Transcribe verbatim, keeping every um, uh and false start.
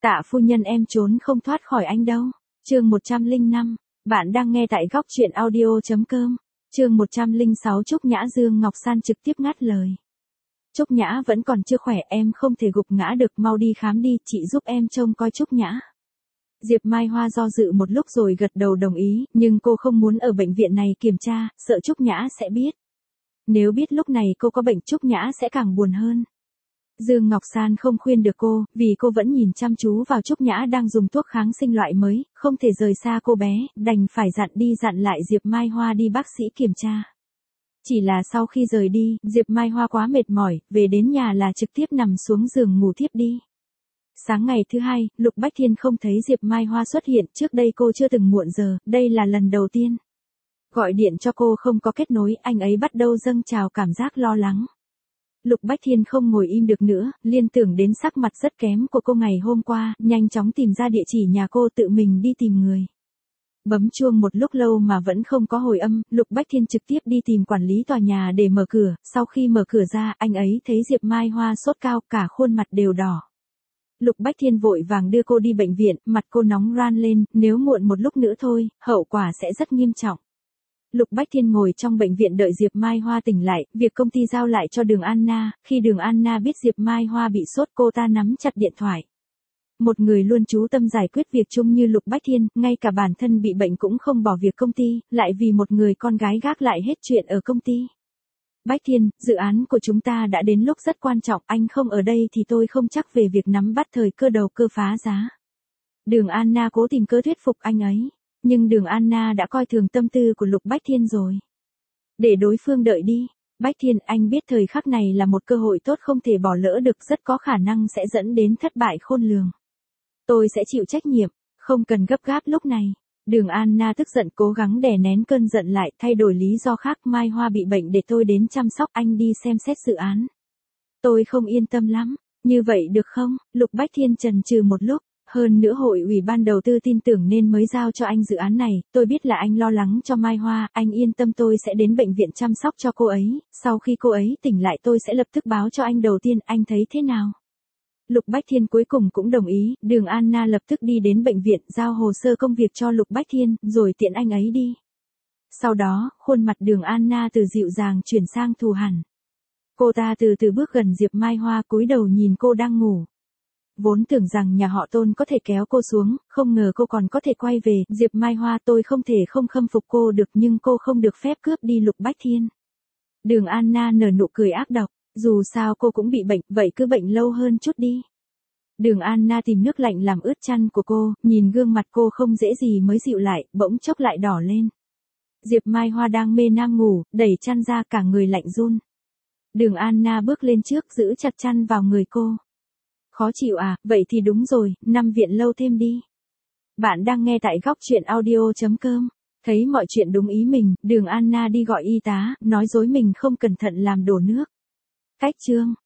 Tạ phu nhân em trốn không thoát khỏi anh đâu. Chương một trăm lẻ năm, bạn đang nghe tại góc truyện audio.com. Chương một trăm lẻ sáu Trúc Nhã Dương Ngọc San trực tiếp ngắt lời. Trúc Nhã vẫn còn chưa khỏe, em không thể gục ngã được, mau đi khám đi, chị giúp em trông coi Trúc Nhã. Diệp Mai Hoa do dự một lúc rồi gật đầu đồng ý, nhưng cô không muốn ở bệnh viện này kiểm tra, sợ Trúc Nhã sẽ biết. Nếu biết lúc này cô có bệnh, Trúc Nhã sẽ càng buồn hơn. Dương Ngọc San không khuyên được cô, vì cô vẫn nhìn chăm chú vào Trúc Nhã đang dùng thuốc kháng sinh loại mới, không thể rời xa cô bé, đành phải dặn đi dặn lại Diệp Mai Hoa đi bác sĩ kiểm tra. Chỉ là sau khi rời đi, Diệp Mai Hoa quá mệt mỏi, về đến nhà là trực tiếp nằm xuống giường ngủ thiếp đi. Sáng ngày thứ hai, Lục Bách Thiên không thấy Diệp Mai Hoa xuất hiện, trước đây cô chưa từng muộn giờ, đây là lần đầu tiên. Gọi điện cho cô không có kết nối, anh ấy bắt đầu dâng trào cảm giác lo lắng. Lục Bách Thiên không ngồi im được nữa, liên tưởng đến sắc mặt rất kém của cô ngày hôm qua, nhanh chóng tìm ra địa chỉ nhà cô, tự mình đi tìm người. Bấm chuông một lúc lâu mà vẫn không có hồi âm, Lục Bách Thiên trực tiếp đi tìm quản lý tòa nhà để mở cửa, sau khi mở cửa ra, anh ấy thấy Diệp Mai Hoa sốt cao, cả khuôn mặt đều đỏ. Lục Bách Thiên vội vàng đưa cô đi bệnh viện, mặt cô nóng ran lên, nếu muộn một lúc nữa thôi, hậu quả sẽ rất nghiêm trọng. Lục Bách Thiên ngồi trong bệnh viện đợi Diệp Mai Hoa tỉnh lại, việc công ty giao lại cho Đường Anna, khi Đường Anna biết Diệp Mai Hoa bị sốt, cô ta nắm chặt điện thoại. Một người luôn chú tâm giải quyết việc chung như Lục Bách Thiên, ngay cả bản thân bị bệnh cũng không bỏ việc công ty, lại vì một người con gái gác lại hết chuyện ở công ty. Bách Thiên, dự án của chúng ta đã đến lúc rất quan trọng, anh không ở đây thì tôi không chắc về việc nắm bắt thời cơ đầu cơ phá giá. Đường Anna cố tìm cớ thuyết phục anh ấy, nhưng Đường Anna đã coi thường tâm tư của Lục Bách Thiên rồi. Để đối phương đợi đi. Bách Thiên, anh biết thời khắc này là một cơ hội tốt không thể bỏ lỡ được, rất có khả năng sẽ dẫn đến thất bại khôn lường. Tôi sẽ chịu trách nhiệm, không cần gấp gáp lúc này. Đường Anna tức giận cố gắng đè nén cơn giận lại, thay đổi lý do khác, Mai Hoa bị bệnh để tôi đến chăm sóc, anh đi xem xét dự án. Tôi không yên tâm lắm, như vậy được không? Lục Bách Thiên chần chừ một lúc, hơn nữa hội ủy ban đầu tư tin tưởng nên mới giao cho anh dự án này, tôi biết là anh lo lắng cho Mai Hoa, anh yên tâm, tôi sẽ đến bệnh viện chăm sóc cho cô ấy, sau khi cô ấy tỉnh lại tôi sẽ lập tức báo cho anh đầu tiên, anh thấy thế nào? Lục Bách Thiên cuối cùng cũng đồng ý, Đường Anna lập tức đi đến bệnh viện, giao hồ sơ công việc cho Lục Bách Thiên, rồi tiện anh ấy đi. Sau đó, khuôn mặt Đường Anna từ dịu dàng chuyển sang thù hằn. Cô ta từ từ bước gần Diệp Mai Hoa, cúi đầu nhìn cô đang ngủ. Vốn tưởng rằng nhà họ Tôn có thể kéo cô xuống, không ngờ cô còn có thể quay về, Diệp Mai Hoa, tôi không thể không khâm phục cô được, nhưng cô không được phép cướp đi Lục Bách Thiên. Đường Anna nở nụ cười ác độc. Dù sao cô cũng bị bệnh, vậy cứ bệnh lâu hơn chút đi. Đường Anna tìm nước lạnh làm ướt chăn của cô, nhìn gương mặt cô không dễ gì mới dịu lại, bỗng chốc lại đỏ lên. Diệp Mai Hoa đang mê nam ngủ, đẩy chăn ra, cả người lạnh run. Đường Anna bước lên trước, giữ chặt chăn vào người cô. Khó chịu à, vậy thì đúng rồi, nằm viện lâu thêm đi. Bạn đang nghe tại góc truyện audio.com. Thấy mọi chuyện đúng ý mình, Đường Anna đi gọi y tá, nói dối mình không cẩn thận làm đổ nước. Cách chương